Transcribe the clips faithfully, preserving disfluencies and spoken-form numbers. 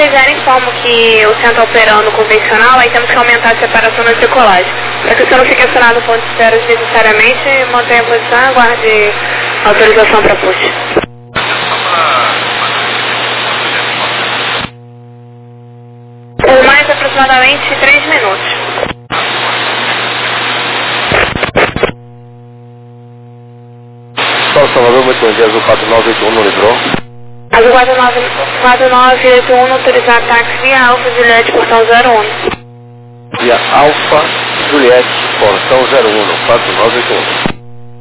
já informo que o centro está operando convencional, aí temos que aumentar a separação da decolagem. Para que você não fique acionado no ponto de espera desnecessariamente, mantenha a posição e aguarde autorização para push. Por mais aproximadamente três minutos. São Salvador, muito bom dia, Azul quatro nove oito um no livrou. Azul quatro nove oito um autorizar táxi via Alfa Juliette, portão zero um. Via Alfa Juliette, portão zero um, quatro nove oito um.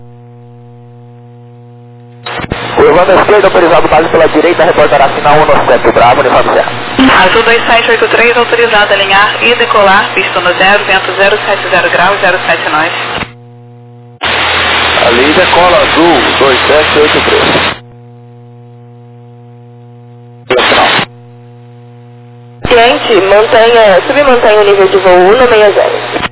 O Evandro à esquerda, autorizado base pela direita, reportará sinal um no sete, Bravo, uniforme Serra. Azul dois sete oito três, autorizado a alinhar e decolar, pista no zero, vento zero sete zero graus, zero sete nós. Ali decola Azul dois sete oito três. Cliente, mantenha, submantenha o nível de voo um no sessenta.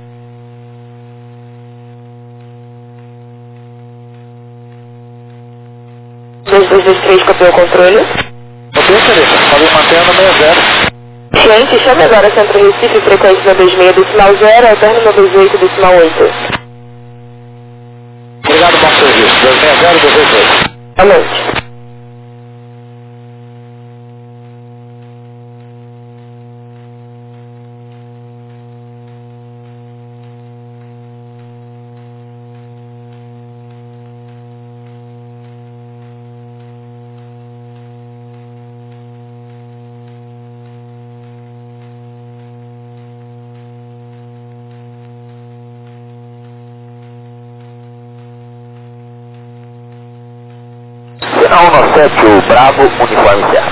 dois dois dois três, copiou o controle. Ok, Teresa, pode manter no sessenta. Cliente, chame agora Centro Recife, frequência noventa e seis, decimal zero, alterno noventa e oito, decimal oito. Obrigado, bom serviço. dois seis zero dois dois dois. Boa noite. Sinal um no sete, o Bravo, uniforme Serra.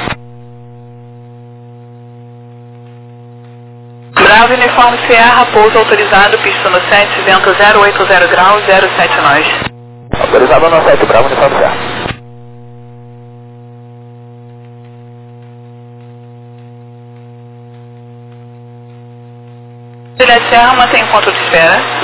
Bravo, uniforme Sierra, pouso autorizado, pista no sete, vento zero oito zero graus, zero sete nós. Autorizado no sete, Bravo, uniforme Serra. Juliette Serra, mantém o ponto de espera.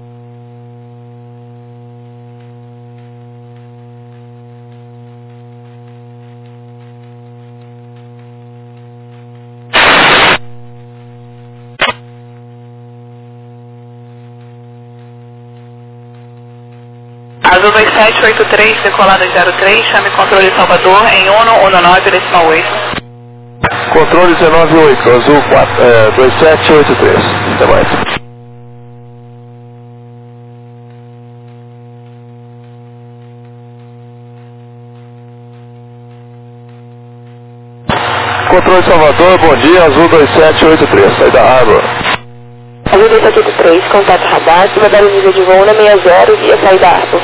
Azul dois sete oito três, decolada zero três, chame controle Salvador em um um nove, decimal oito. Controle dezenove oito, Azul dois sete oito três. Até mais. Controle Salvador, bom dia, Azul dois sete oito três, sai da Água. Azul dois sete oito três, contato radar, cima da nível de voo na sessenta, via saída Arco.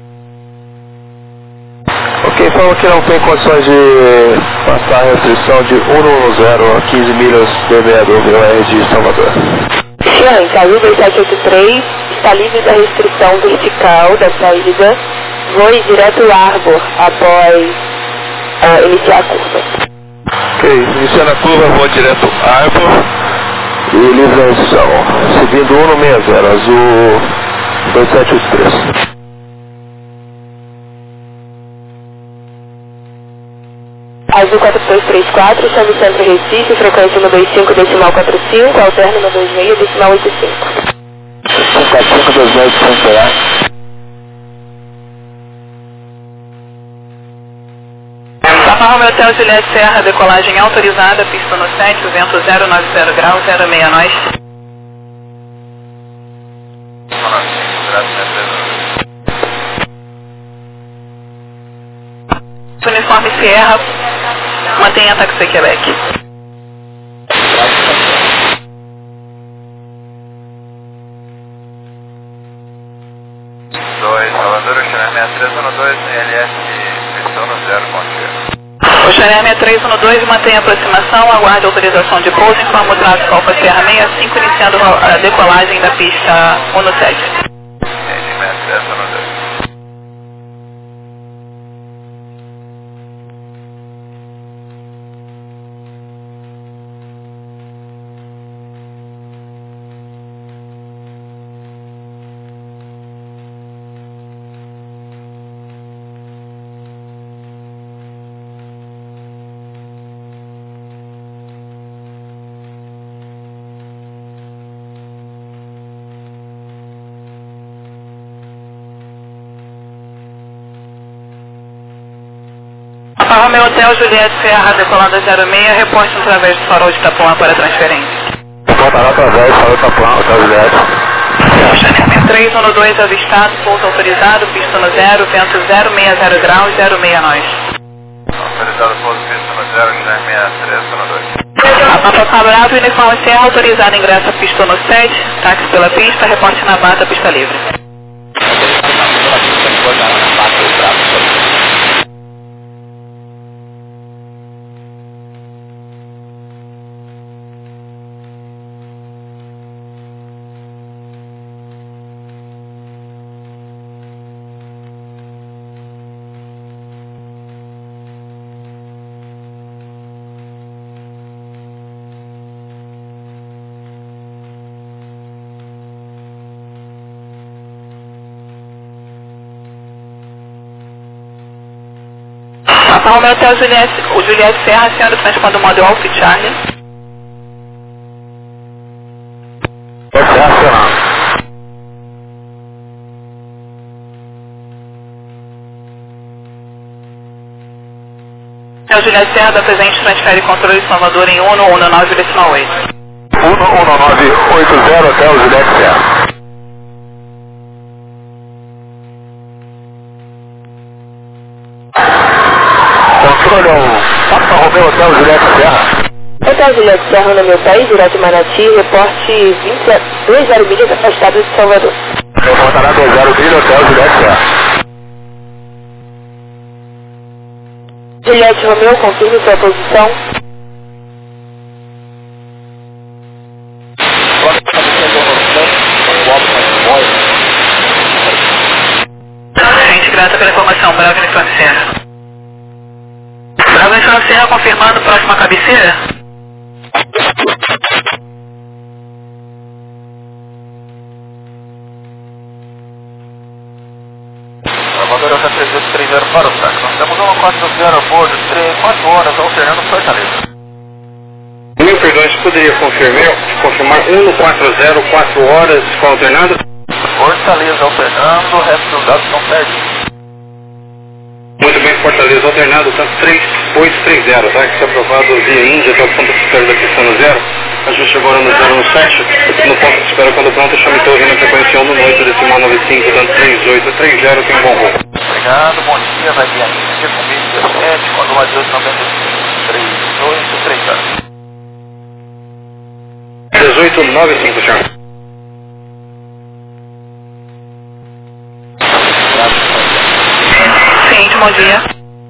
Ok, falou que não tem condições de passar a restrição de um zero a quinze milhas do meia do V O R de Salvador. Ciente, Azul dois sete oito três está livre da restrição vertical da saída, voe direto Arbor após uh, iniciar a curva. Ok, iniciando a curva, vou direto Arbor e livração, seguindo um no sessenta, Azul dois sete oito três. Azul quatro dois três quatro, chame Centro Recife, frequência no vinte e cinco, decimal quarenta e cinco, alterno no vinte e seis, decimal oitenta e cinco. quatro cinco dois nove, Centro. Papa Romeo Hotel Juliette Serra, decolagem autorizada, pista no sete, vento zero nove zero graus, zero seis nós. Uniforme Sierra, mantenha táxi Quebec. dois, Salvador, Oceanar sessenta e três um dois, L S, pressão no zero, bom dia. Oceanar sessenta e três um dois, mantenha aproximação, aguarde autorização de pouso, informa o tráfego Alfa Serra sessenta e cinco, iniciando a decolagem da pista um no sete. Entendi, sessenta e três um dois. Romeo Hotel Juliette Serra, decolada zero seis, reporte através do farol de Itapuã para transferência. Reportará através do farol de Itapuã, Hotel Juliette. três um dois avistado, pouso autorizado, pista no zero, vento zero seis zero graus, zero seis nós. Autorizado pouso pista no zero, zero seis três um dois. Mapa Favorável, uniforme Serra, autorizado ingresso a pista no sete, táxi pela pista, reporte na bata, pista livre. Papa Romeo Hotel Juliette, o Juliette Serra, sendo transpondo o modo Alpha Charlie. Serra Serra. O Juliette Serra da presente transfere controle de Salvador em um um nove decimal oito. um um nove oito zero até o Juliette Serra. Controle ao Papa Romeo Hotel Juliette Serra. Hotel Juliette Serra no meu país, direto Manati, reporte dois zero milhas afastado de Salvador. Reportará dois zero milhas Hotel Juliette Serra. Juliette Romeo, confirme sua posição. Gente, grata pela informação, Bravo Uniforme Serra. Bravo Uniforme Serra confirmando próxima cabeceira. Salvador Alta três oito três zero para o táxi. Nós temos uma quatro zero a bordo, quatro horas alternando Fortaleza. Mil perdões, poderia confirmar, confirmar um no quatro zero, quatro horas com alternado? Fortaleza alternando, o resto dos dados estão perdidos. Muito bem, Fortaleza alternado, tanto três oito três zero, tá? Que foi aprovado via Índia até o ponto de espera da pista no zero. A gente chegou agora no zero no sete, no ponto de espera quando pronto, chame torre na frequência um no oito decimal nove cinco, tanto três oito três zero, tem um bom voo. Obrigado, bom dia, vai via Índia, comigo dezessete, quando o adiós noventa e cinco, três oito três zero. dezoito nove cinco, senhor. Sim, bom dia.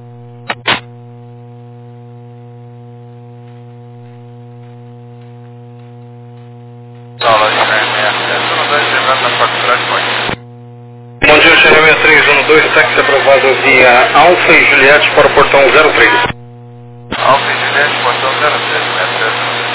Sala de zero seis três um dois, levando na faculdade de Corte. Bom dia, Channel seis três um dois, táxi aprovado via Alfa e Juliette para o portão zero três. Alfa e Juliette, portão zero três, zero três.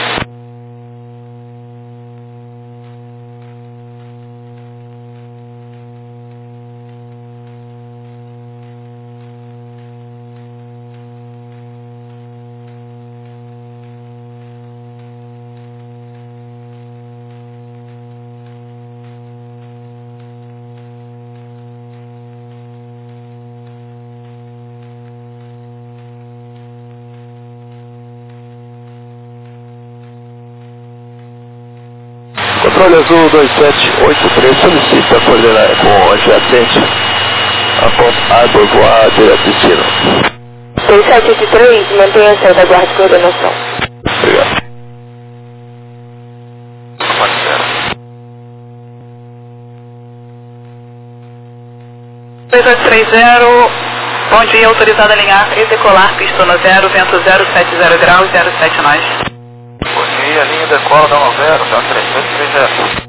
Controle Azul dois sete oito três solicita coordenar com adjacente a ponto Arbor voar direto destino. dois sete oito três, mantenha a salvaguarda de coordenação. Obrigado. dois oito três zero, bom dia, autorizado a alinhar e decolar, pista no zero, vento zero sete zero graus, zero sete nós. Bom dia, linha decola da um zero, tá três oito três zero.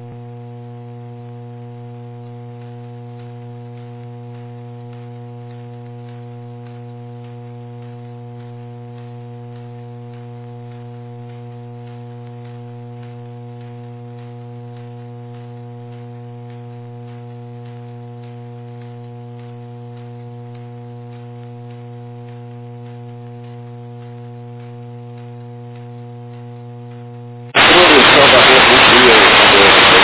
Salvador, bom dia.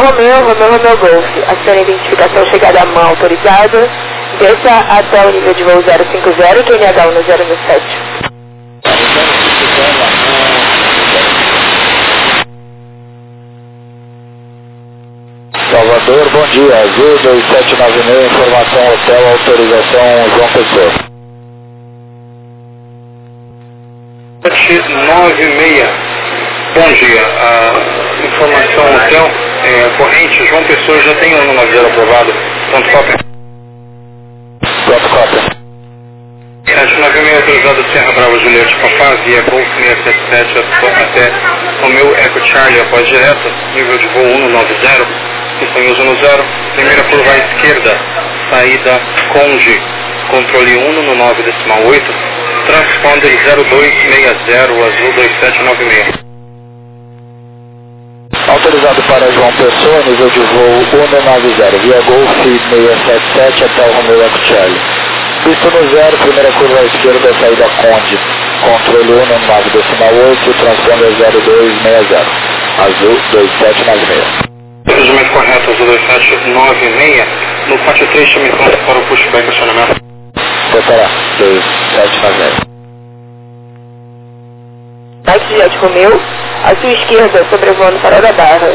Romeu, Romeu, Romeu Golf. Acione a identificação chegada à mão autorizada. Desça até o nível de voo zero cinco zero, Q N H um no zero no sete. Salvador, bom dia. Azul dois sete nove seis, informação hotel, autorização João Pessoa. sete nove seis, bom dia. A informação hotel, é, corrente João Pessoa já tem ano nove zero aprovado. Ponto cópia. Ponto cópia. sete nove seis autorizado Serra Brava Juliette Papá, via Golf seis sete sete até Romeu Eco Charlie após direto, nível de voo um nove zero, estamos no zero, primeira curva à esquerda, saída Conde, controle um no nove decimal oito, transponder zero dois seis zero, azul dois sete nove seis. Autorizado para João Pessoa, nível de voo um nove zero, via Golf seis sete sete até o Romeu Eco Charlie. Pista no zero, primeira curva à esquerda, saída Conde, controle um no nove decimal oito, transponder zero dois seis zero, azul dois sete nove seis. Procedimento correto, azul dois sete nove seis, no pátio três, chame para o pushback acionamento. Preparar, dois sete nove seis. Mike Juliette Romeu, à sua esquerda, sobrevoando Farol da Barra.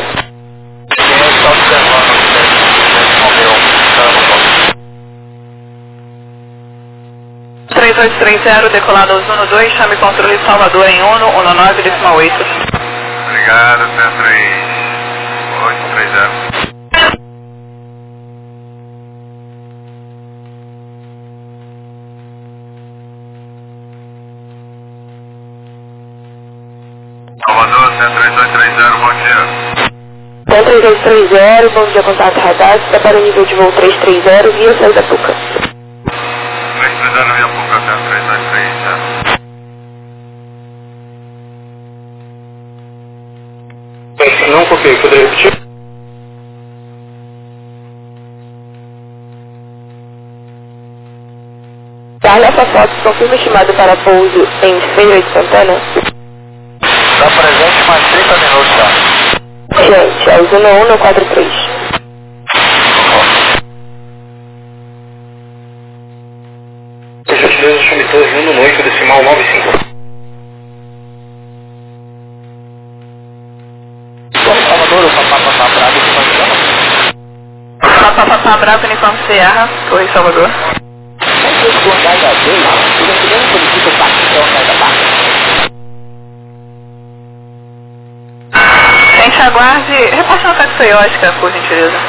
três oito três zero, decolado aos um dois, chame controle Salvador em um no nove decimal oito. Obrigado, centro oito três zero. Salvador, centro oito três zero, bom dia. Centro oito três zero, bom dia, contato radar, está para o nível de voo três três zero, via saída Puca. três três zero, via Puca, centro oito três zero. Não copiei, poderia repetir? Carla Fofox, confirma estimado para pouso em Feira de Santana? Está presente mais trinta minutos, tá? Gente, é o Zona um no quatro três. Por gentileza, chame todos um no oito decimal nove cinco. Salvador, o papapá bravo que nós estamos. Papapá Bravo, uniforme Sierra, Torre Salvador. Gente, aguarde. Repasse uma taxiótica, por gentileza.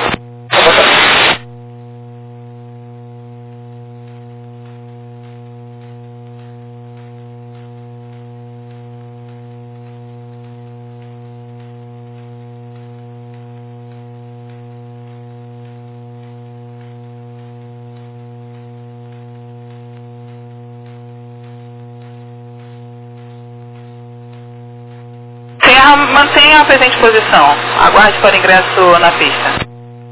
Mantenha a presente posição. Aguarde para ingresso na pista.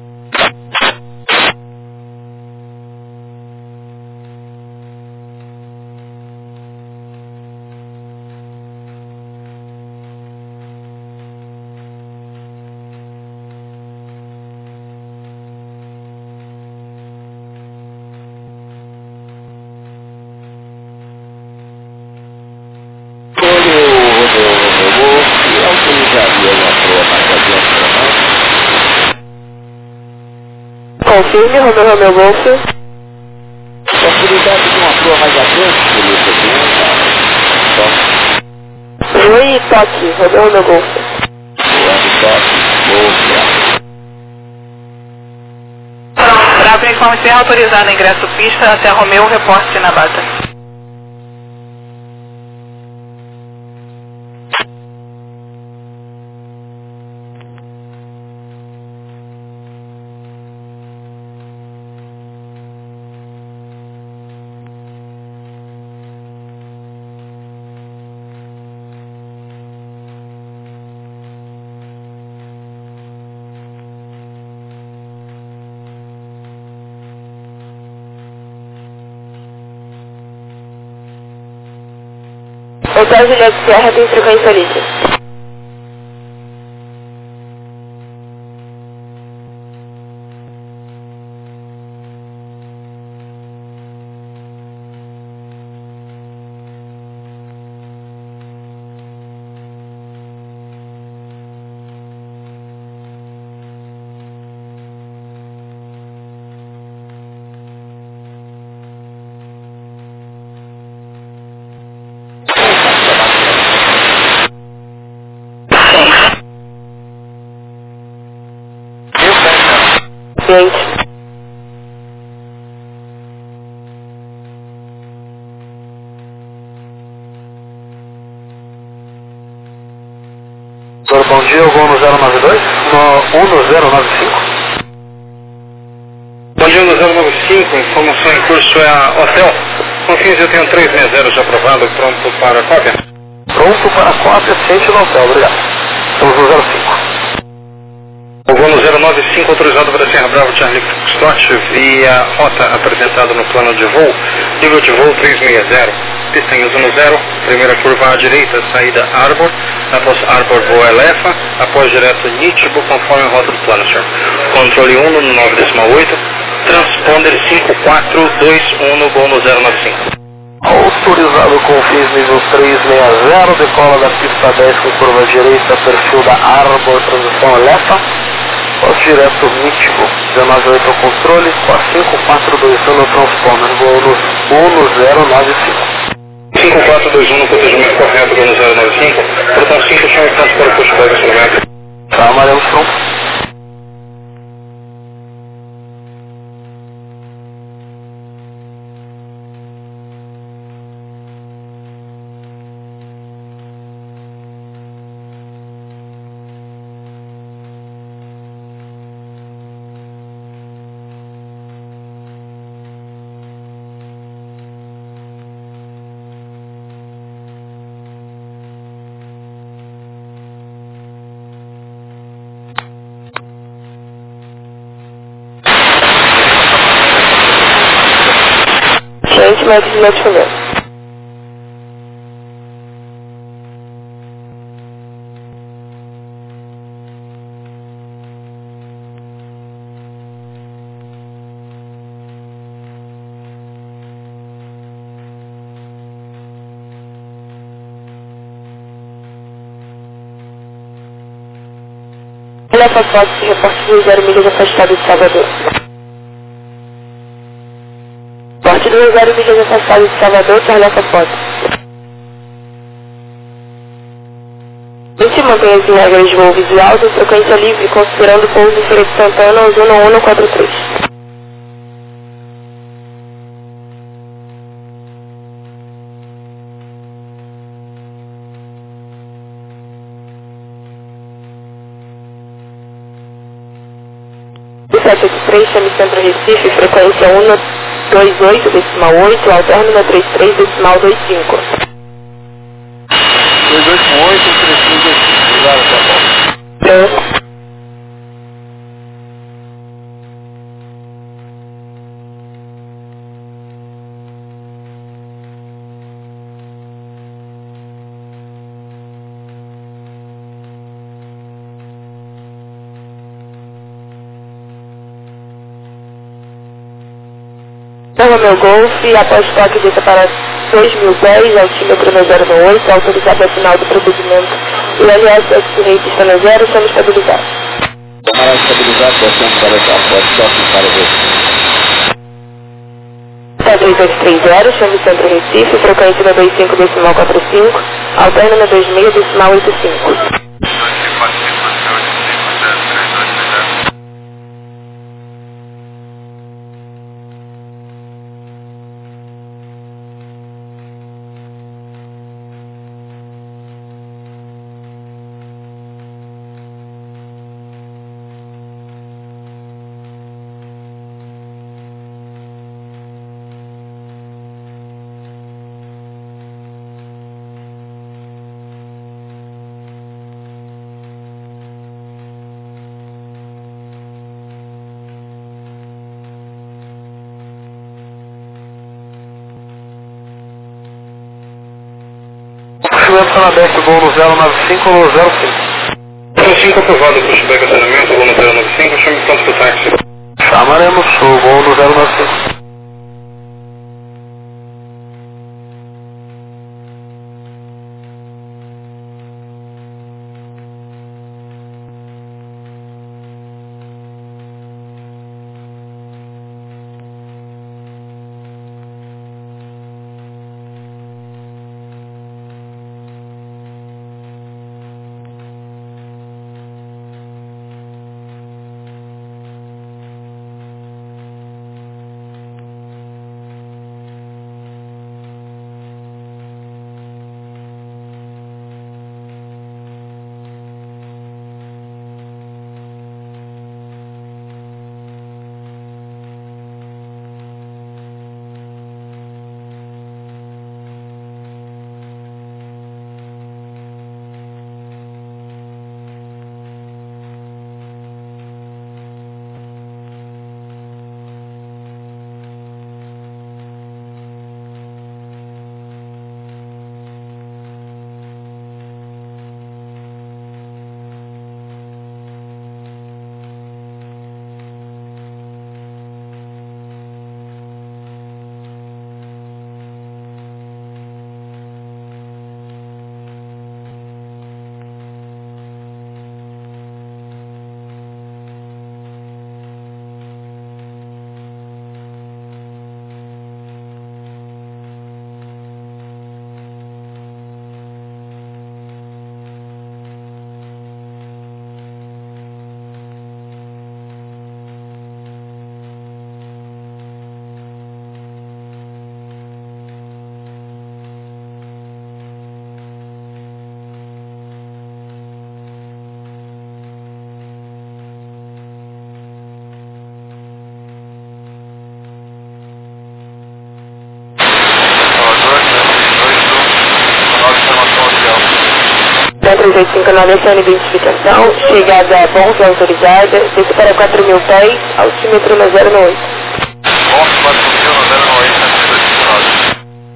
Confirme, Romeu, Romeu Golf. Possibilidade de uma proa mais adiante, polícia aqui. Oi, toque, Romeu, Romeu Golf. Voando toque, Golf. Bravo, uniforme Sierra, autorizado ingresso pista até Romeu, reporte na bata. Hotel Juliette Sierra tem frequência livre. bom dia, o gol no zero nove dois, no um no zero nove cinco. Bom dia, no zero nove cinco, informação em curso é a Hotel. Confins, eu tenho trezentos e sessenta já aprovado, pronto para cópia. Pronto para cópia, sente no hotel, obrigado. Estamos no zero cinco. O voo no zero nove cinco autorizado para Serra Bravo Charlie Foxtrot via rota apresentada no plano de voo, nível de voo trezentos e sessenta, pista em uso no zero, primeira curva à direita, saída Arbor, após Arbor voo Elefa, após direto Nítibo, conforme a rota do plano, senhor. Controle um no nove decimal oito, transponder cinco quatro dois um no voo no zero nove cinco. Autorizado com fins nível trezentos e sessenta, decola da pista dez com curva direita, perfil da Arbor, transição Elefa. Pós direto Mítico, dezenove oito ao controle, com a cinco quatro dois um no transponder, voo no um no zero nove cinco. cinco quatro dois um no protegimento correto, voo no zero nove cinco, portão cinco, chama pronto para o pushback instrumento. Tá, amarelo pronto. quinhentos metros de notificação. Olha para foto e reporte de zero milhas afastado de Salvador. Porte do zero milhas afastado de Salvador, Tarlefa Foto. Vinte mantenha-se em regras de voo visual de frequência livre, considerando pouso em Feira de Santana ao zona um no quatro três. sete oito três, chame Centro Recife, frequência um no dois oito decimal oito, ao término trinta e três decimal vinte e cinco. dois oito oito, três três dois cinco, obrigado, tá bom. Nova meu Golf, após toque de para dois mil dez, altímetro no zero oito, autorizado a final do procedimento. O L S X-Rate está no zero, estamos estabilizados. Para estabilizar, descendo para cá, pode toque para você. três oito três zero, chame Centro Recife, frequência no vinte e cinco decimal quarenta e cinco, ao término vinte e seis decimal oitenta e cinco. Está aberto, voo no zero nove cinco no zero cinco. zero cinco aprovado, pushback acionamento, voo no zero nove cinco, chame pronto para o táxi. Chamaremos o voo no zero nove cinco. três oito cinco nove, essa é a identificação, chegada bons autorizada, desce para quatro mil pés, altímetro no zero no oito. Bom, quatro mil no zero no oito, três oito cinco nove.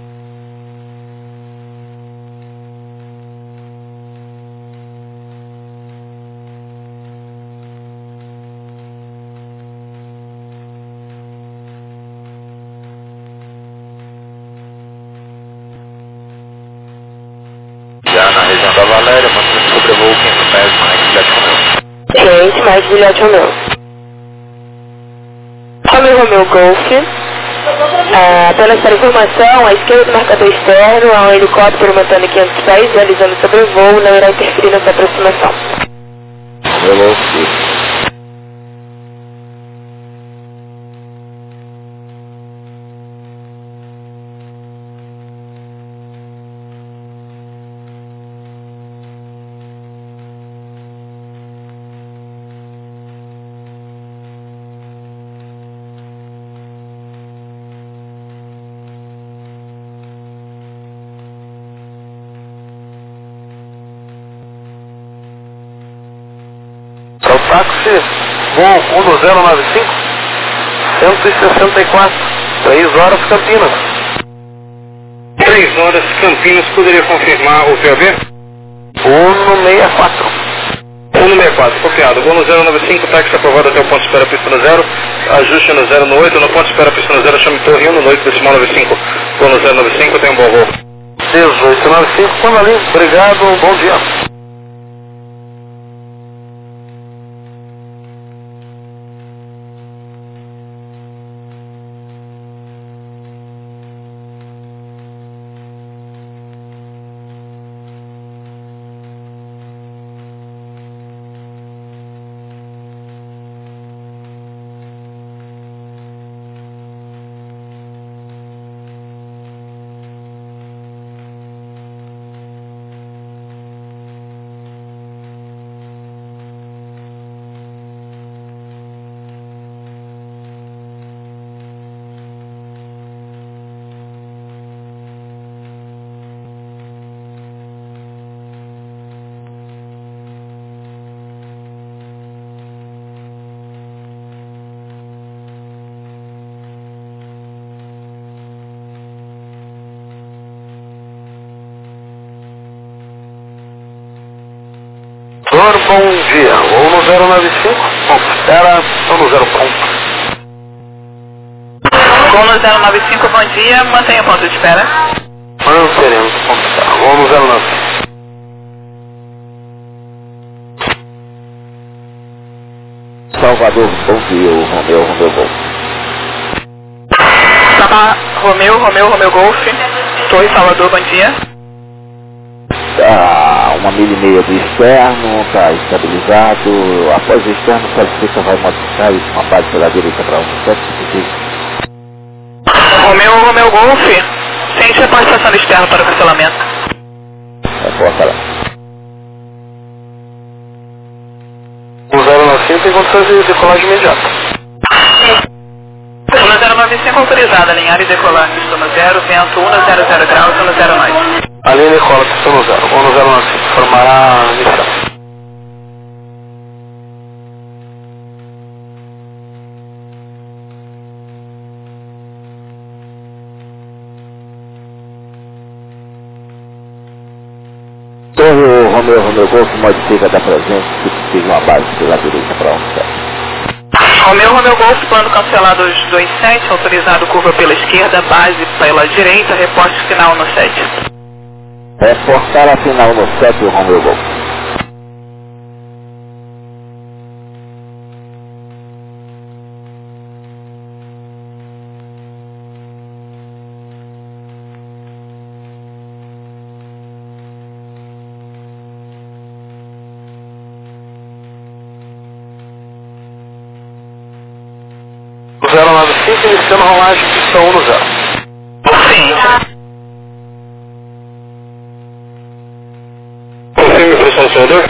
Já na região da Valéria, mantendo sobrevoo quinhentos pés mais Juliette Romeu. Ciente, mais Juliette Romeu. Romeu Romeu Golf. Ah, apenas para informação, à esquerda do marcador externo há um helicóptero mantendo quinhentos pés, realizando sobrevoo, não irá interferir nessa aproximação. Romeu Golf. Para o táxi, voo um zero nove cinco, cento e sessenta e quatro, três horas Campinas. três horas Campinas, poderia confirmar o P O B? Uno sessenta e quatro. um no sessenta e quatro, copiado. Voo no zero nove cinco, táxi aprovado até o ponto de espera, pista no zero. Ajuste no zero no oito, no ponto de espera, pista no zero, chame torre um no oito, decimal nove cinco. Voo no zero nove cinco, tem um bom voo. dezoito noventa e cinco, quando ali. Obrigado, bom dia. Senhor, bom dia. Voo no zero nove cinco, ponto espera, ou no zero ponto. Voo no zero nove cinco, bom dia, mantenha o ponto de espera. Manteremos o ponto de espera. Voo no zero nove cinco. Salvador, bom dia, o Romeu Romeu Golf. Sama Romeu, Romeu, Romeu Golf. Torre Salvador, bom dia. Tá uma milha e meia do externo, tá estabilizado. Após o externo, o solicita vai modificar isso, uma base pela direita para um sete, Romeu, Romeu Golf. Sente a participação do externo para o cancelamento. Reforça lá. O zero nove cinco tem condições de decolagem imediata. O zero nove cinco autorizada, alinhar e decolar. Estou no zero, vento um no zero zero graus, no zero nove. A linha decola, estou no zero. Voo no zero nove cinco, formará a missão. Torre Romeu Romeu Golf modifica da presença se possível uma base pela direita para um sete. Romeu, Romeu Golf, plano cancelado os dois sete, autorizado curva pela esquerda, base pela direita, reporte final no sete. Reforçar a final no sete, o Romeu Golf. zero nove cinco, iniciando a rolagem, pista um no zero. Sim. Confirme, professor Salvador.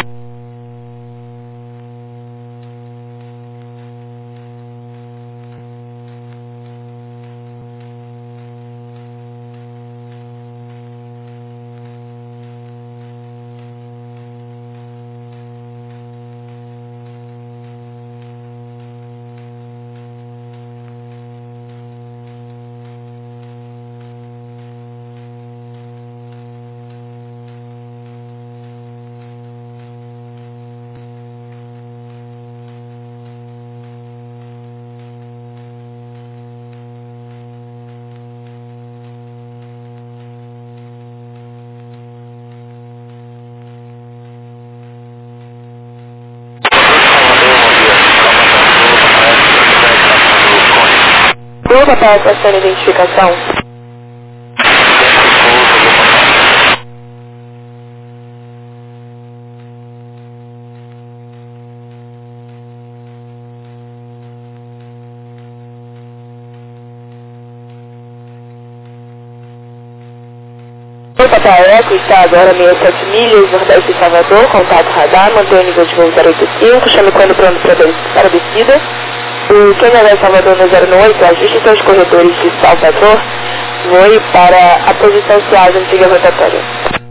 Papai, passando a identificação. O Papai Eco está agora a sessenta e sete milhas, nordeste de Salvador, contato radar, mantém o nível de voo zero oito cinco, chame quando pronto para a descida. O Kenya vai Salvador no zero oito, ajuste seus corredores de Salvador, voe para a posição Ciasa, antiga rotatória.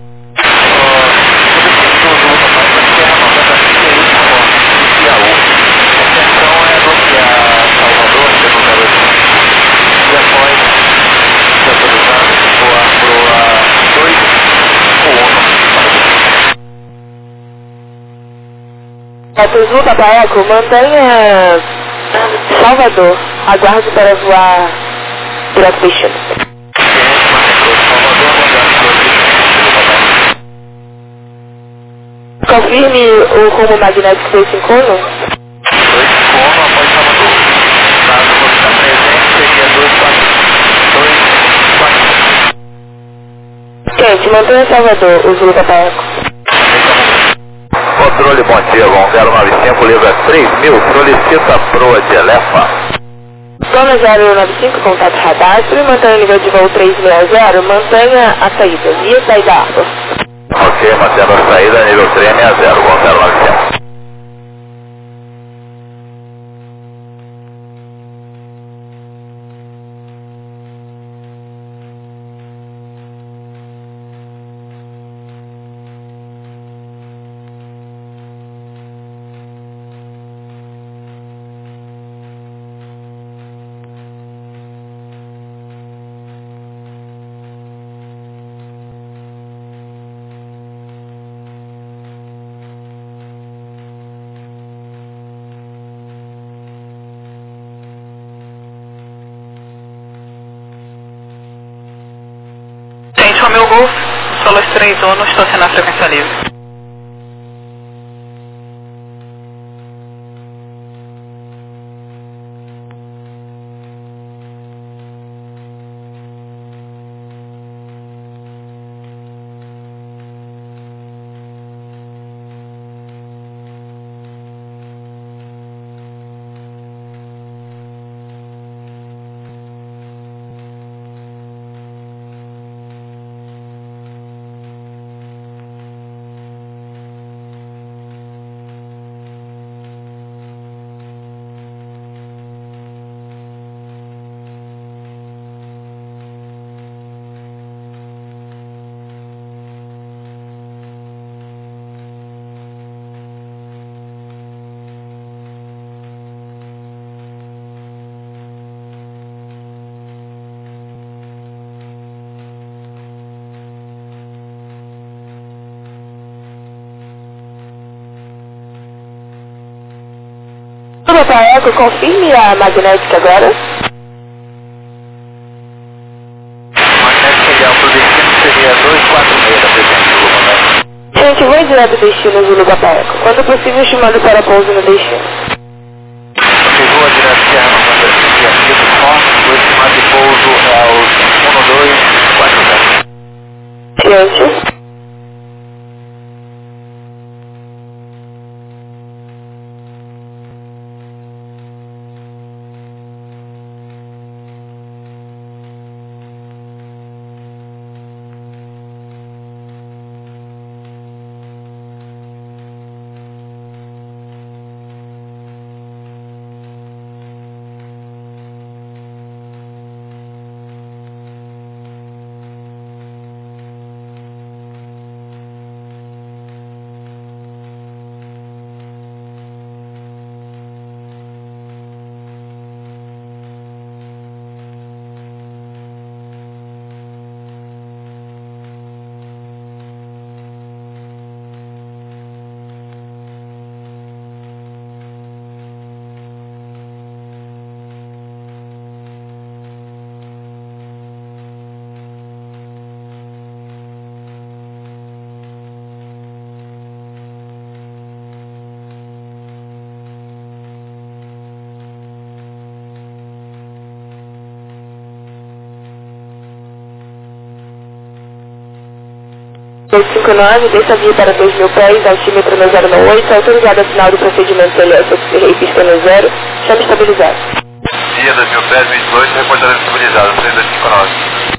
Azul, Papai Eco, mantenha Salvador, aguarde para voar direto destino. Confirme o rumo magnético dois cinco um. dois cinco um após Salvador. Caso você está presente, seria dois quatro quatro. Quente, mantenha Salvador, o Zulu Papai Eco. Controle, bom dia, vão zero nove cinco, livra três mil, solicita a proa de Elefa. Zona zero nove cinco, contato radastro e mantenha o nível de voo trezentos e sessenta, mantenha a saída, via saída Arbor. Ok, mantendo a saída, nível trezentos e sessenta, vão zero nove cinco. Romeu Golf, Solos três um, estou sendo a frequência livre. Papai Eco, confirme a magnética agora. Magnética ideal para o destino seria dois quatro seis, da presença do comandante. Gente, vou direto do destino, Zulu Papai Eco. Quando possível, chamando para pouso no destino. Chegou a direto Serra noventa e cinco, aqui do norte, o estimado de pouso é o um dois quatro zero. Gente. oito cinco nove, desça a via para dois mil pés, altímetro no zero nove oito, autorizado a final do procedimento C L S X R pista no zero, chame estabilizado. Via dois mil pés, vinte e oito, reportador estabilizado, três dois cinco nove.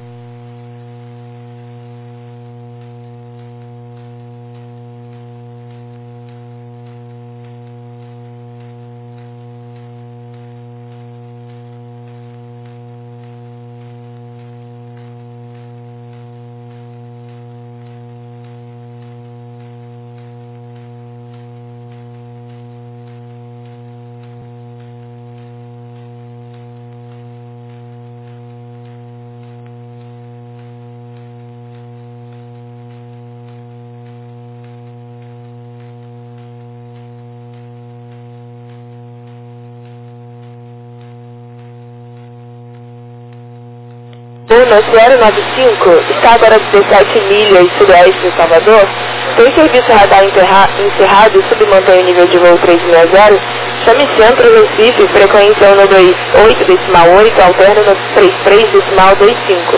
Uno zero nove cinco, está agora a dezessete milhas sudoeste de Salvador, tem serviço radar enterra, encerrado e submantém o nível de voo trezentos e sessenta, chame Centro Recife, frequência um dois oito decimal oito, alterno no trinta e três decimal vinte e cinco.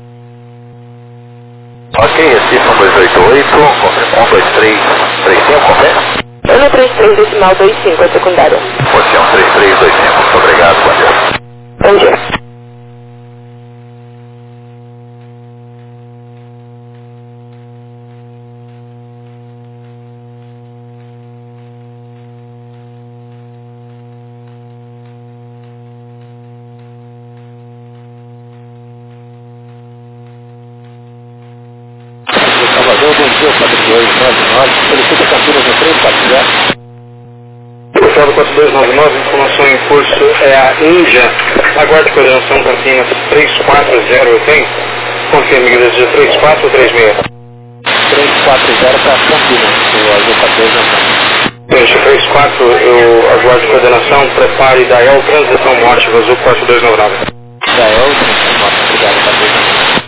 Ok, Recife um dois oito oito, um dois três três cinco, confere? um trinta e três decimal vinte e cinco, a secundária. Você um três três dois cinco, muito obrigado, bom dia. Bom dia. Salvador, bom dia, quatro dois nove nove, solicita Campinas no três quatro zero. Puxado quatro dois nove nove, informação em curso é a Índia, aguarde coordenação Campinas três quatro zero, ok? Confirme, igreja três quatro três seis. três quatro zero para Campinas, o Azul quatro dois nove nove. Peixe três quatro, eu aguardo coordenação, prepare da El Transição Morte, Azul quatro dois nove nove. Da El Transição Morte, obrigado, quatro dois nove nove.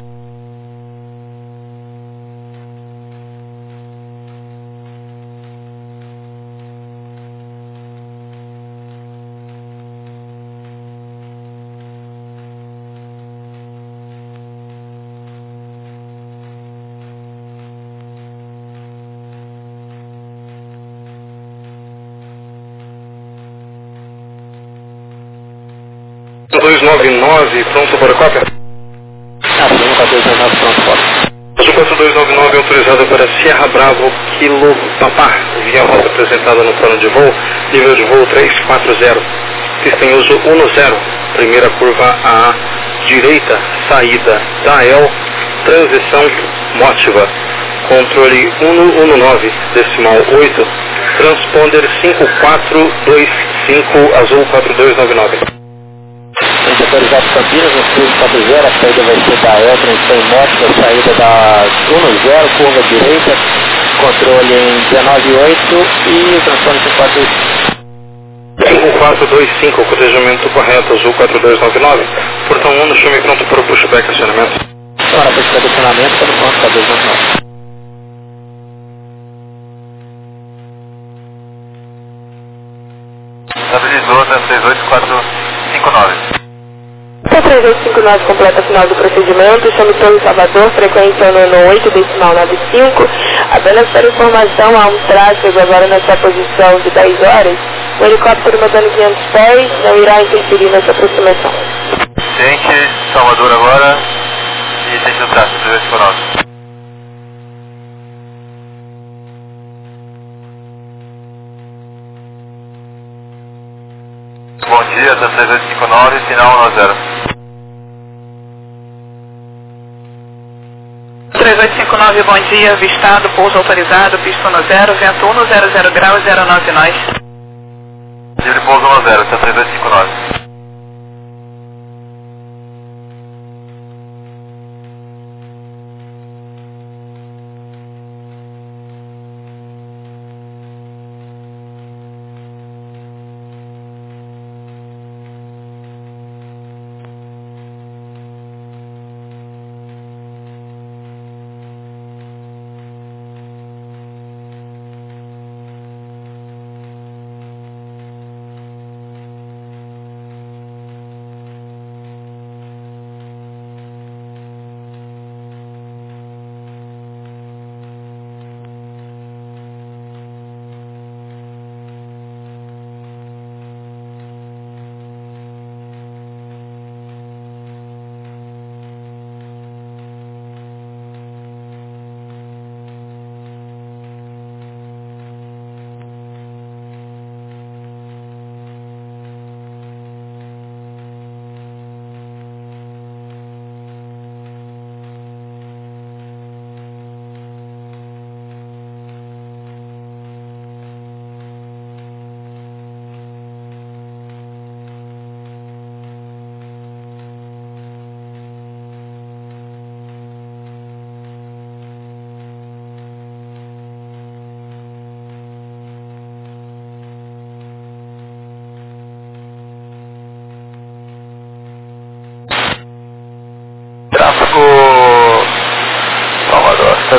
dois nove nove, pronto para cópia? Ah, sim, quatro dois nove nove, pronto, cópia. Azul quatro dois nove nove, autorizado para Sierra Bravo, Kilo Papá, via rota apresentada no plano de voo, nível de voo três quatro zero. Pista em uso um zero, primeira curva à direita, saída da El, transição Mótiva, controle um um nove, decimal oito, transponder cinco quatro dois cinco, Azul quatro dois nove nove. Autorizado Campinas no três quatro zero, a saída vai ser da El, transição em Mótica, a saída da um zero, curva direita, controle em dezenove oito e o transponder cinco quatro dois cinco. cinco quatro dois cinco, cotejamento correto, Azul quatro dois nove nove. Portão um, no chame pronto para o pushback acionamento. Hora para esse acionamento, está no ponto quatro dois nove nove. Estabilizou, três oito quatro cinco nove. três oito cinco nove completa a final do procedimento, chame Torre Salvador, frequência um oito decimal noventa e cinco. Apenas para informação, há um tráfego agora na sua posição de dez horas. O helicóptero mandando quinhentos pés não irá interferir nessa aproximação. Gente, Salvador agora e gente do tráfego, três oito cinco nove. Bom dia, três oito cinco nove, final um zero. três oito cinco nove, bom dia, avistado, pouso autorizado, pista no zero, vento um zero zero graus, zero nove nós. Livre pouso um zero, três oito cinco nove.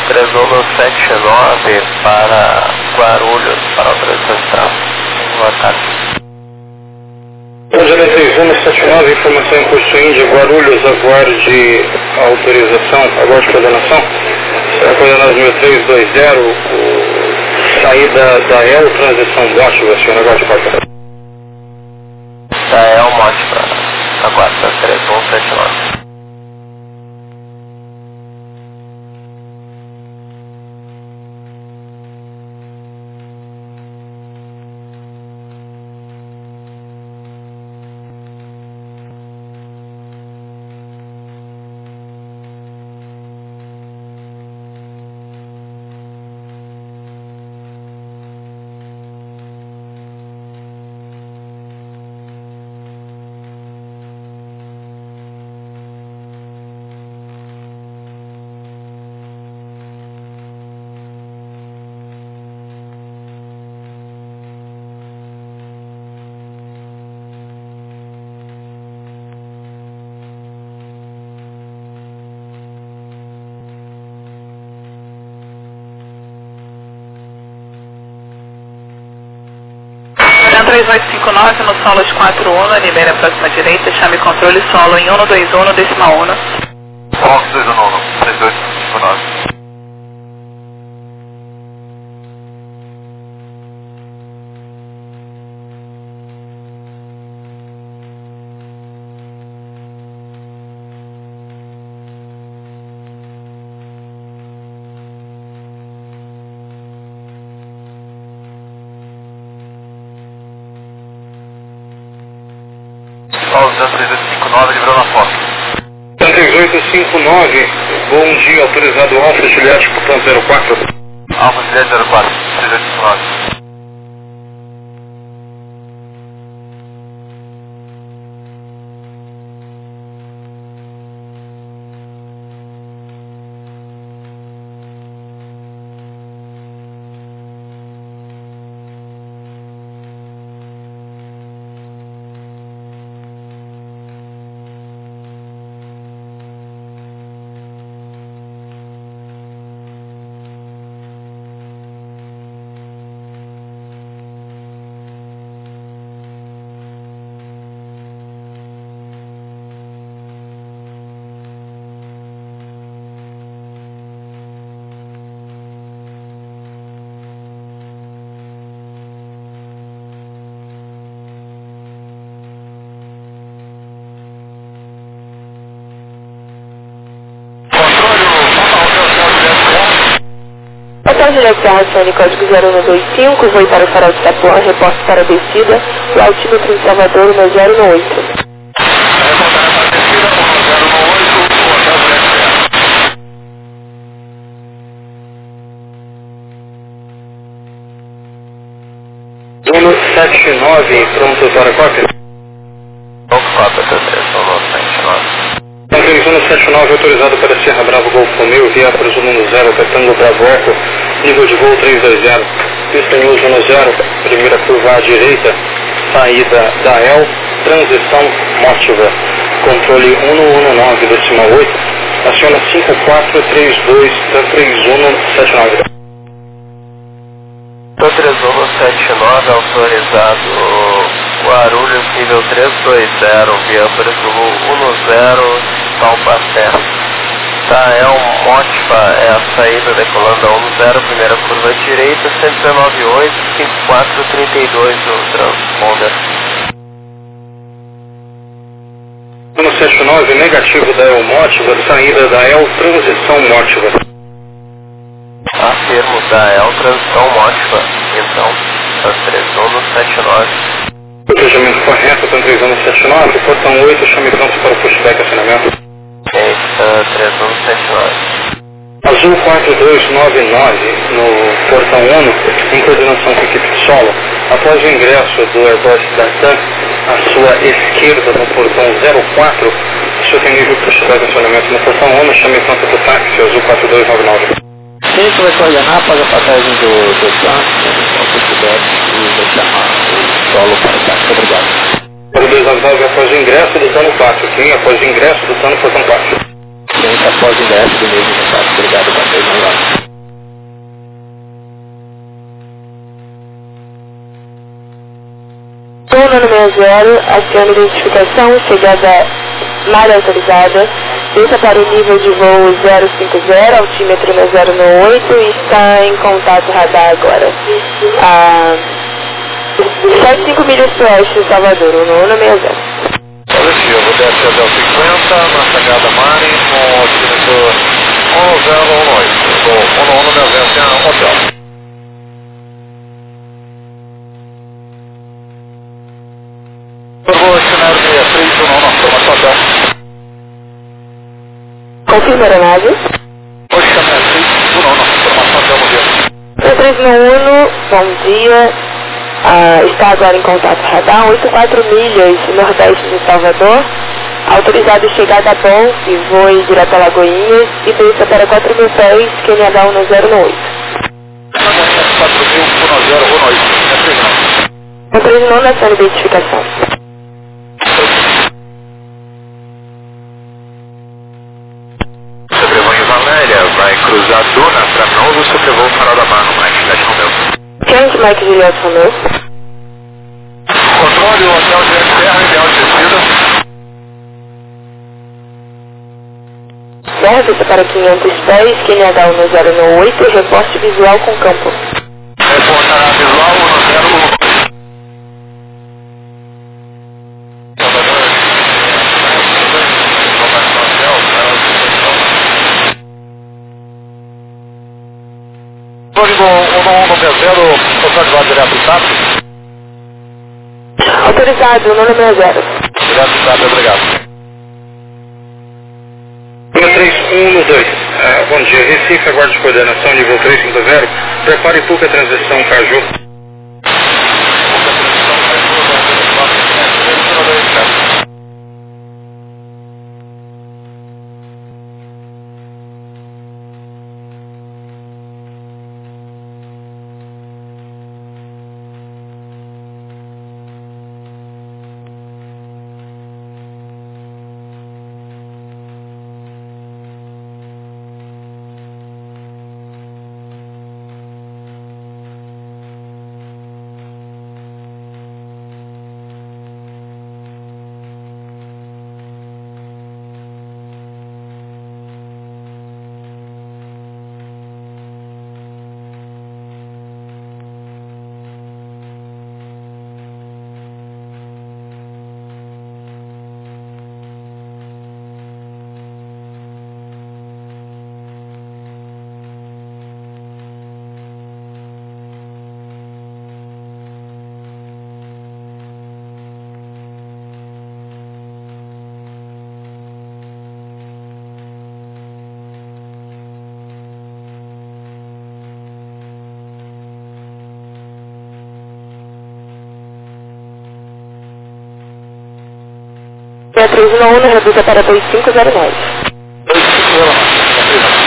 três um sete nove para Guarulhos, para autorização de tráfego. Boa tarde. Angela três um sete nove, informação em curso Índia, Guarulhos, aguarde autorização, aguarde coordenação. Será coordenada número três dois zero, o, saída da E L, transição Mótiva, senhor, aguarde porta. Da E L Mótiva, aguarde três um sete nove. três oito cinco nove no solo de quatro um, libera a próxima direita, chame controle solo em um dois um, decimal um. Fox dois um nove, três oito cinco nove. três oito cinco nove, livrou na foto. três oito cinco nove, bom dia, autorizado Alfa Juliette, portanto zero quatro. Alfa Juliette zero quatro, três oito cinco nove. Juliette Garra Sony, código zero um dois cinco, vou para o farol de Itapuã, reporte para a descida, o altímetro em Salvador, um zero um oito. um sete nove, pronto para a cópia? Cópia da três um sete nove. três um sete nove, autorizado para Serra Bravo Golfo Romeo, via presumo zero, Catango Bravo Eco, nível de voo três dois zero, pista em uso no zero, primeira curva à direita, saída da E L, transição Mótiva, controle um um nove, decimal oito, aciona cinco quatro três dois três um sete nove. três um sete nove, autorizado Guarulhos, nível três dois zero, via presumo um zero, Salpaté. Tá, é um Mótiva, é a saída decolando a um zero, primeira curva direita, cento e dezenove oito, cinco quatro três dois, o transponder. um sete nove, negativo da E L Mótiva, saída da E L, transição Mótiva. Afirmo da E L, transição Mótiva, então, tá três um sete nove. Procedimento correto, então três um sete nove, portão oito, chame pronto para o pushback acionamento. Eita, três um sete nove. Azul quatro dois nove nove, no portão um, em coordenação com a equipe de solo. Após o ingresso do Airbus da TAM, à sua esquerda, no portão zero quatro, o senhor tem nível pushback acionamento no portão um, chame pronto para o táxi, Azul quatro dois nove nove. Sim, você vai coordenar, faz a passagem do, do plano, ao pushback, e vai chamar o solo para o táxi. Obrigado. quatro dois nove nove, após o ingresso do plano quatro, sim, após o ingresso do plano portão quatro. licença após ingresso do mesmo contato. Obrigado, boa noite, vamos lá. Turno número zero, aciona identificação, chegada mal autorizada, desça para o nível de voo zero cinco zero, altímetro no zero oito e está em contato radar agora. Ah, setenta e cinco milhas para o oeste de Salvador, um nove zero. Positivo, desce até o cinquenta, na chegada Mari, com altímetro um zero um oito, voo um nove zero, hotel. Por favor, cenário seis três um nove, formação hotel. Confirma a aeronave. Hoje cenário seis três um nove, formação hotel, bom dia. três um, bom dia. Ah, está agora em contato radar, oitenta e quatro milhas nordeste de Salvador. Autorizado chegada a Ponce, voe direto a Lagoinhas e desça para quatro mil pés, Q N H um zero oito. quatro mil, um zero um oito, O três não nação de identificação. Sobrevoo Valéria, vai cruzar Duna para novo sobrevoo Farol da Barra, Mike Juliette Romeu. Quente Mike Juliette Romeu. Controle, o hotel G S R, ideal de descida. Desça para quinhentos pés, Q N H um zero oito e reporte visual com campo. Reportará visual um zero um. Código um nove zero, possante voar direto do S A P. Autorizado, um nove zero. Direto do S A P, obrigado. três um um dois, ah, bom dia, Recife, aguardo de coordenação, nível três cinco zero, prepare Puca, transição Caju. três um um, reduza para dois cinco zero nove. dois cinco zero nove.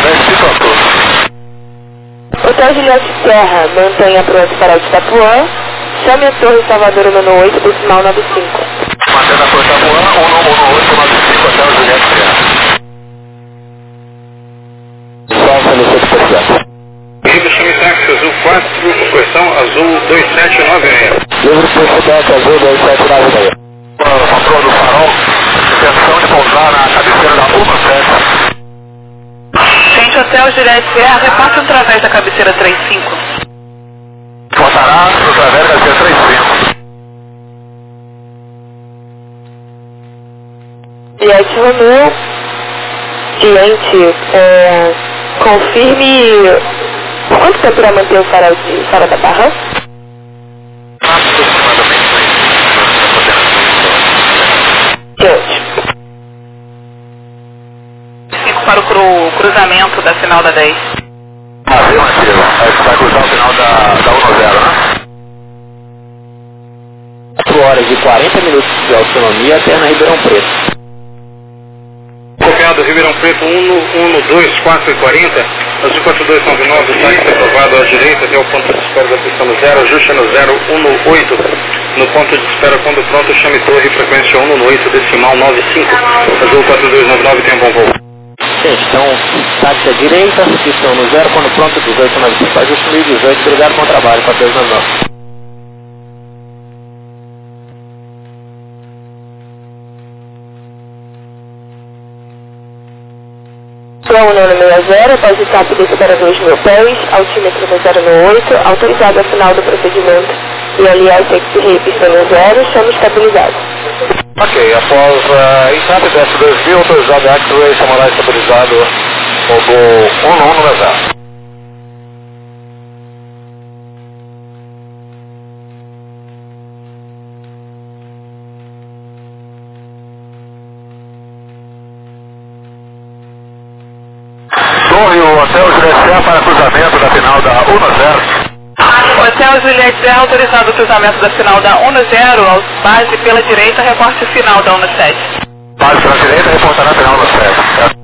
dez, cinco a todos. Hotel Juliette Serra, mantenha pronto para o Itapuã. Chame a Torre Salvador um oito, decimal nove cinco. Mantendo a Torre Itapuã, um oito nove cinco, Hotel Juliette Serra. Só solicito por cento. Livre chame táxi azul quatro, correção azul dois sete nove seis. Livre por cidade azul dois sete nove seis. Patrão do Farol, intenção de pousar na cabeceira da um sete. Gente, Hotel Juliette Serra, repasse através da cabeceira trinta e cinco. Voltará no través da cabeceira trinta e cinco. Juliette Romeu, cliente, é, confirme quanto tempo vai manter o farol de fora da barra? Gente. cinco para o cru, cruzamento da final da dez. Valeu, Matheus. Aí você vai cruzar o final da, da um zero, né? quatro horas e quarenta minutos de autonomia até na Ribeirão Preto. Copiado Ribeirão Preto um dois quatro quarenta, azul quatro dois nove nove, táxi aprovado à direita até o ponto de espera da pista no zero, ajuste no zero um oito. No ponto de espera, quando pronto, chame torre, frequência um oito, decimal nove cinco, azul quatro dois nove nove, tem um bom voo. Gente, então, táxi à direita, pista no zero, quando pronto, dezoito nove cinco, ajuste mil e dezoito, obrigado, bom trabalho, quatro dois nove nove. Plano sessenta, após etapa de espera dois mil pés, altímetro no zero oito, autorizado a final do procedimento. E aliás, tem que se pista no zero, chama estabilizado. Ok, após a uh, etapa de S dois mil, autorizado a X-Ray, chamará estabilizado o voo um no zero. Torre, o Hotel Juliette Serra para cruzamento da final da um zero. Hotel Juliette Serra, autorizado o cruzamento da final da um zero, base pela direita, reporte final da um sete. Base pela direita, reportará a final do sete.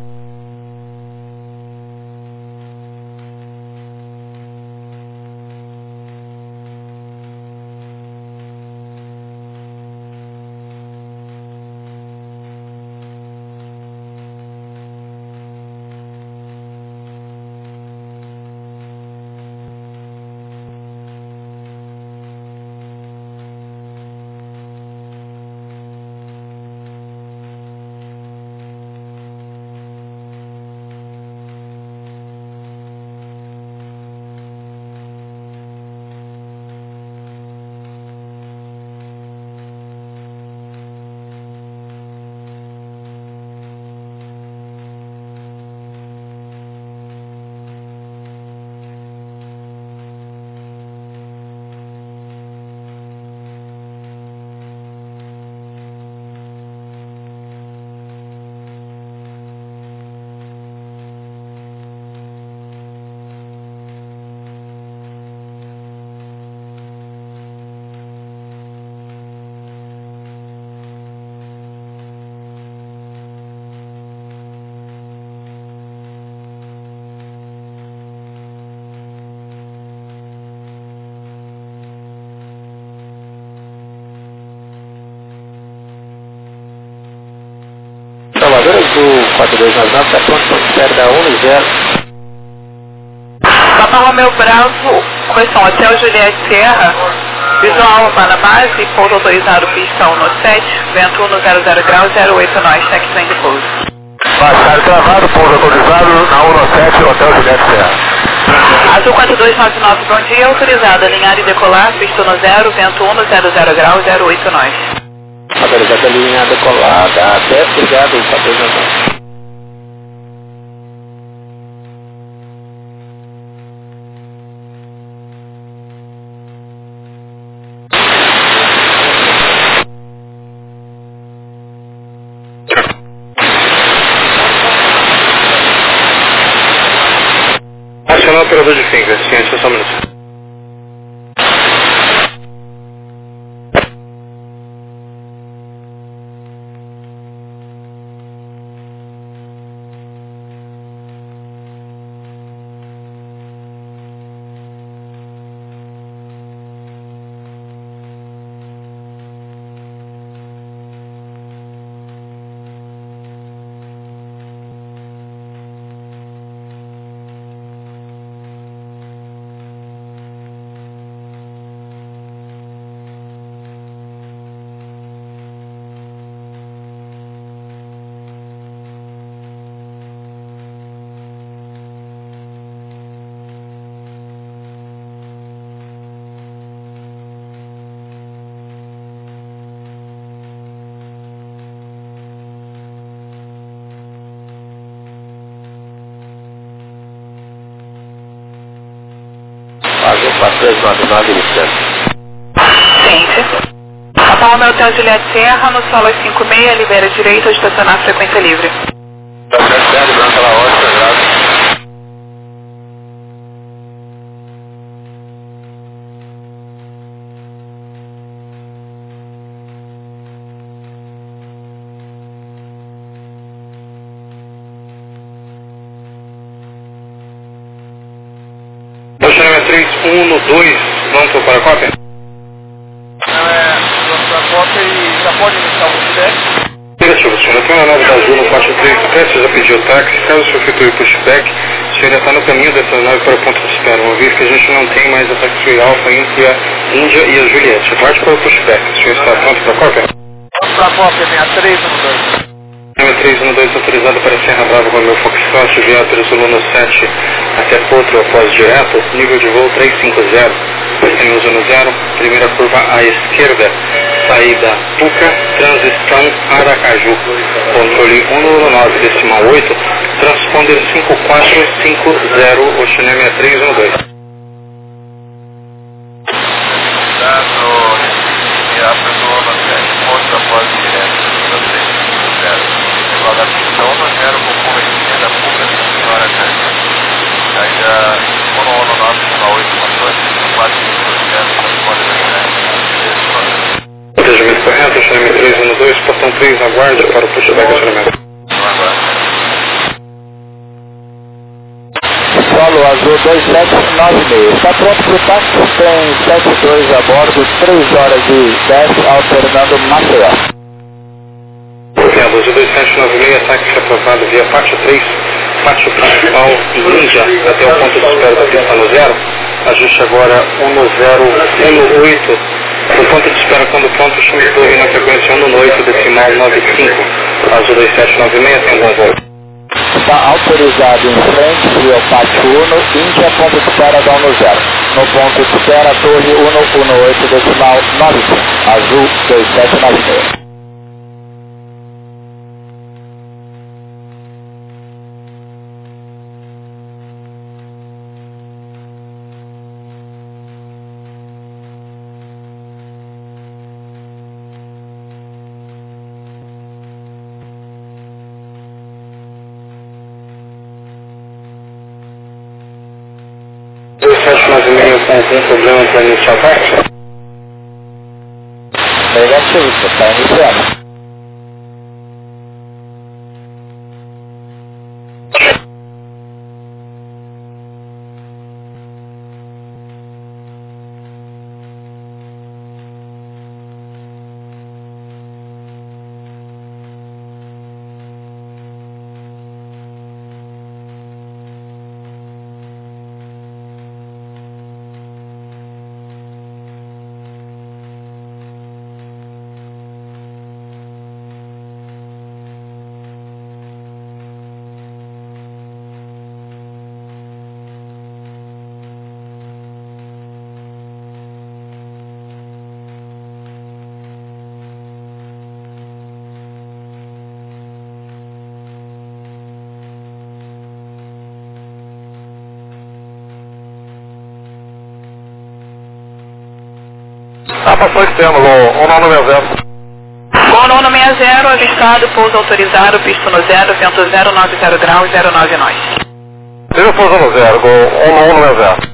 Salvador Azul quatro dois nove nove, está pronto para espera da um zero. Papa Romeu Bravo, correção, Hotel Juliette Serra, visual para base, pouso autorizado pista um sete, vento um zero zero grau, zero oito nós, taxi de pouso. Base travado, pouso autorizado na um sete, Hotel Juliette Serra. Azul quatro dois nove nove, bom dia, autorizado, alinhar e decolar, pista no zero, vento um zero zero grau, zero oito nós. Autorizada a linha decolada, até obrigado, quatro dois nove nove. Acionar o operador de finger, ciência, só um minuto. quatro três nove nove, iniciando. Ciência. Papa Romeo Hotel Juliette Serra, no solo cinco seis, libera direito a estacionar a frequência livre. Zero, Branca La Rocha, grave. Oceano três um no dois, pronto para a cópia? Não, é, pronto para a cópia e já pode iniciar o pushback? Negativo, senhor. Eu tenho uma nave da Azul no quatro três sete, já pediu táxi. Caso o senhor efetue o pushback, o senhor ainda está no caminho dessa nave para o ponto de espera, uma vez que a gente não tem mais a táxi alfa entre a Índia e a Juliette. Parte para o pushback. O senhor está pronto para a cópia? Pronto para a cópia, tem a três um dois. três um dois autorizado para Serra Brava com o meu Foxtrot, Viator Zulu sete até Potro após direto, nível de voo trezentos e cinquenta, sem uso no zero, primeira curva à esquerda, saída Tuca, transição Aracaju, controle um nove decimal oito, transponder cinco quatro cinco zero, Oceanemia três um dois. Dado, e a pessoa no sete, ponto após direto, zero. Da pista um no zero com curva esquerda, curva de senhora Carlinhos. Saída um um nove um oito, motor quatro cinco zero, transporte da Atendimento correto, Oceanemia três um dois, portão três, aguarde para o pushback acionamento. Solo Azul dois sete nove seis, está pronto para o táxi, tem sete dois a bordo, três horas e dez, alternando Maceió. Obrigado, Azul dois sete nove seis, táxi aprovado via pátio três, pátio principal e Índia, até o ponto de espera da pista no zero. Ajuste agora um zero um oito. No ponto de espera, quando pronto, chame torre na frequência um oito, decimal nove cinco. Azul dois sete nove seis, tem um bom voo. Está autorizado em frente ao pátio um, Índia, ponto de espera da um zero. No ponto de espera, torre um um oito, decimal nove cinco. Azul dois sete nove seis. dois sete nove seis com algum problema para iniciar a táxi? Negativo, você está iniciando. Ah, passou externo, o nono sessenta. Com nono sessenta, avistado, pouso autorizado, pisto no zero, vento zero nove zero graus, zero nove nós. Seja pouso no zero, o nono sessenta.